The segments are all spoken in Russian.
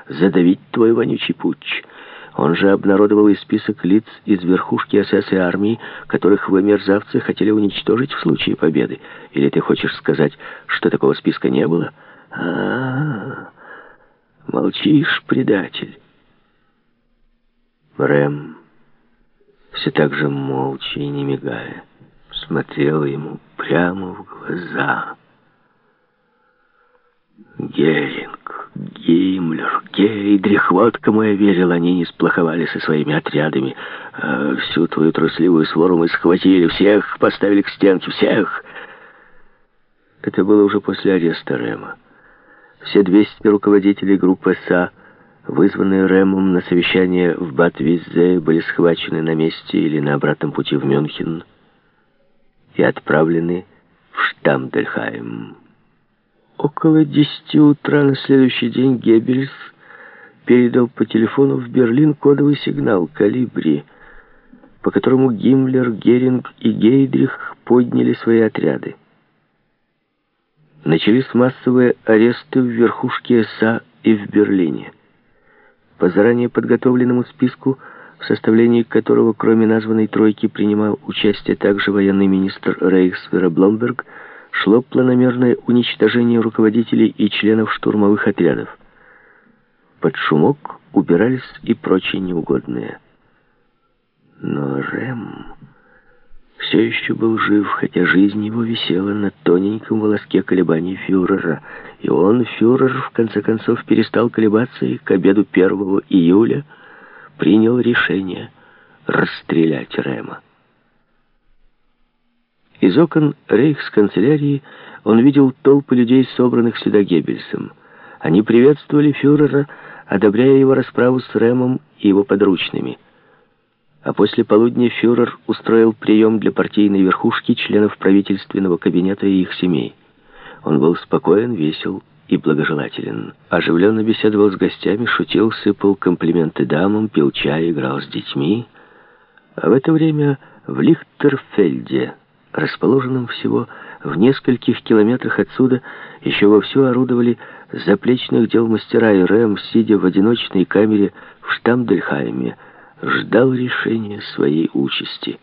задавить твой вонючий путч. Он же обнародовал и список лиц из верхушки СС и армии, которых вы, мерзавцы, хотели уничтожить в случае победы. Или ты хочешь сказать, что такого списка не было? Молчишь, предатель. Рэм, все так же молча и не мигая, смотрел ему прямо в глаза. Геринг, Гиммлер, Гейдрих, вот кому я верил, они не сплоховали со своими отрядами. Всю твою трусливую свору мы схватили, всех поставили к стенке, всех. Это было уже после ареста Рэма. Все 200 руководителей группы СА, вызванные Рэмом на совещание в Бад-Виззе, были схвачены на месте или на обратном пути в Мюнхен и отправлены в Штамдельхайм. Около 10 утра на следующий день Геббельс передал по телефону в Берлин кодовый сигнал «Калибри», по которому Гиммлер, Геринг и Гейдрих подняли свои отряды. Начались массовые аресты в верхушке СА и в Берлине. По заранее подготовленному списку, в составлении которого, кроме названной тройки, принимал участие также военный министр Рейхсвера Бломберг, шло планомерное уничтожение руководителей и членов штурмовых отрядов. Под шумок убирались и прочие неугодные. Но Рэм все еще был жив, хотя жизнь его висела на тоненьком волоске колебаний фюрера. И он, фюрер, в конце концов перестал колебаться и к обеду 1 июля принял решение расстрелять Рэма. Из окон рейхсканцелярии он видел толпы людей, собранных сюда Геббельсом. Они приветствовали фюрера, одобряя его расправу с Рэмом и его подручными. А после полудня фюрер устроил прием для партийной верхушки, членов правительственного кабинета и их семей. Он был спокоен, весел и благожелателен. Оживленно беседовал с гостями, шутил, сыпал комплименты дамам, пил чай, играл с детьми. А в это время в Лихтерфельде, расположенном всего в нескольких километрах отсюда, еще вовсю орудовали заплечных дел мастера, и Рэм, сидя в одиночной камере в Штамдельхайме, ждал решения своей участи.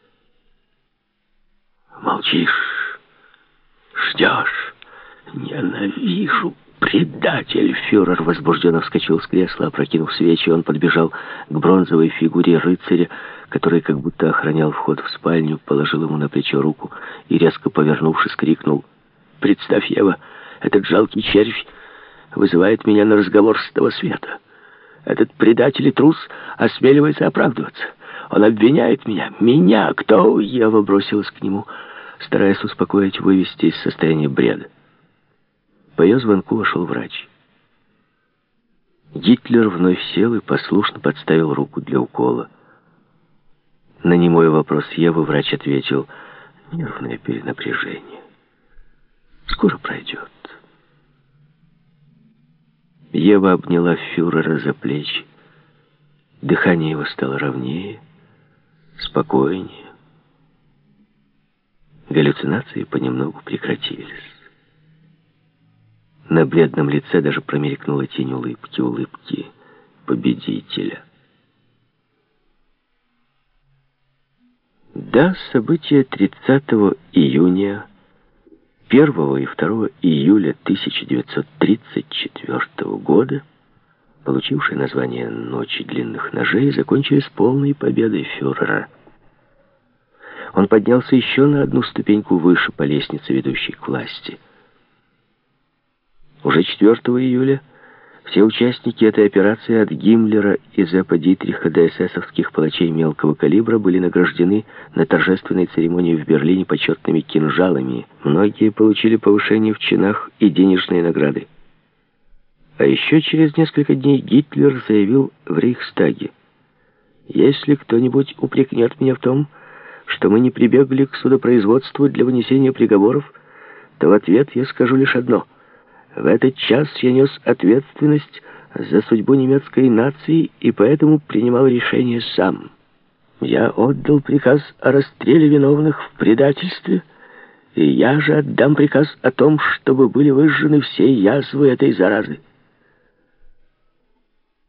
«Молчишь, ждешь. Ненавижу, предатель!» Фюрер возбужденно вскочил с кресла, опрокинув свечи. Он подбежал к бронзовой фигуре рыцаря, который как будто охранял вход в спальню, положил ему на плечо руку и, резко повернувшись, крикнул: «Представь, Ева, этот жалкий червь вызывает меня на разговор с того света. Этот предатель и трус осмеливается оправдываться. Он обвиняет меня. Меня! Кто?» Ева бросилась к нему, стараясь успокоить, вывести из состояния бреда. По ее звонку вошел врач. Гитлер вновь сел и послушно подставил руку для укола. На немой вопрос Евы врач ответил: «Нервное перенапряжение. Скоро пройдет». Ева обняла фюрера за плечи. Дыхание его стало ровнее, спокойнее. Галлюцинации понемногу прекратились. На бледном лице даже промелькнула тень улыбки победителя. Да, события 30 июня, 1 и 2 июля 1934 года, получившие название «Ночи длинных ножей», закончились полной победой фюрера. Он поднялся еще на одну ступеньку выше по лестнице, ведущей к власти. Уже 4 июля все участники этой операции, от Гиммлера и Зеппа Дитриха до эсэсовских палачей мелкого калибра, были награждены на торжественной церемонии в Берлине почетными кинжалами. Многие получили повышение в чинах и денежные награды. А еще через несколько дней Гитлер заявил в Рейхстаге: «Если кто-нибудь упрекнет меня в том, что мы не прибегли к судопроизводству для вынесения приговоров, то в ответ я скажу лишь одно: в этот час я нес ответственность за судьбу немецкой нации и поэтому принимал решение сам. Я отдал приказ о расстреле виновных в предательстве, и я же отдам приказ о том, чтобы были выжжены все язвы этой заразы».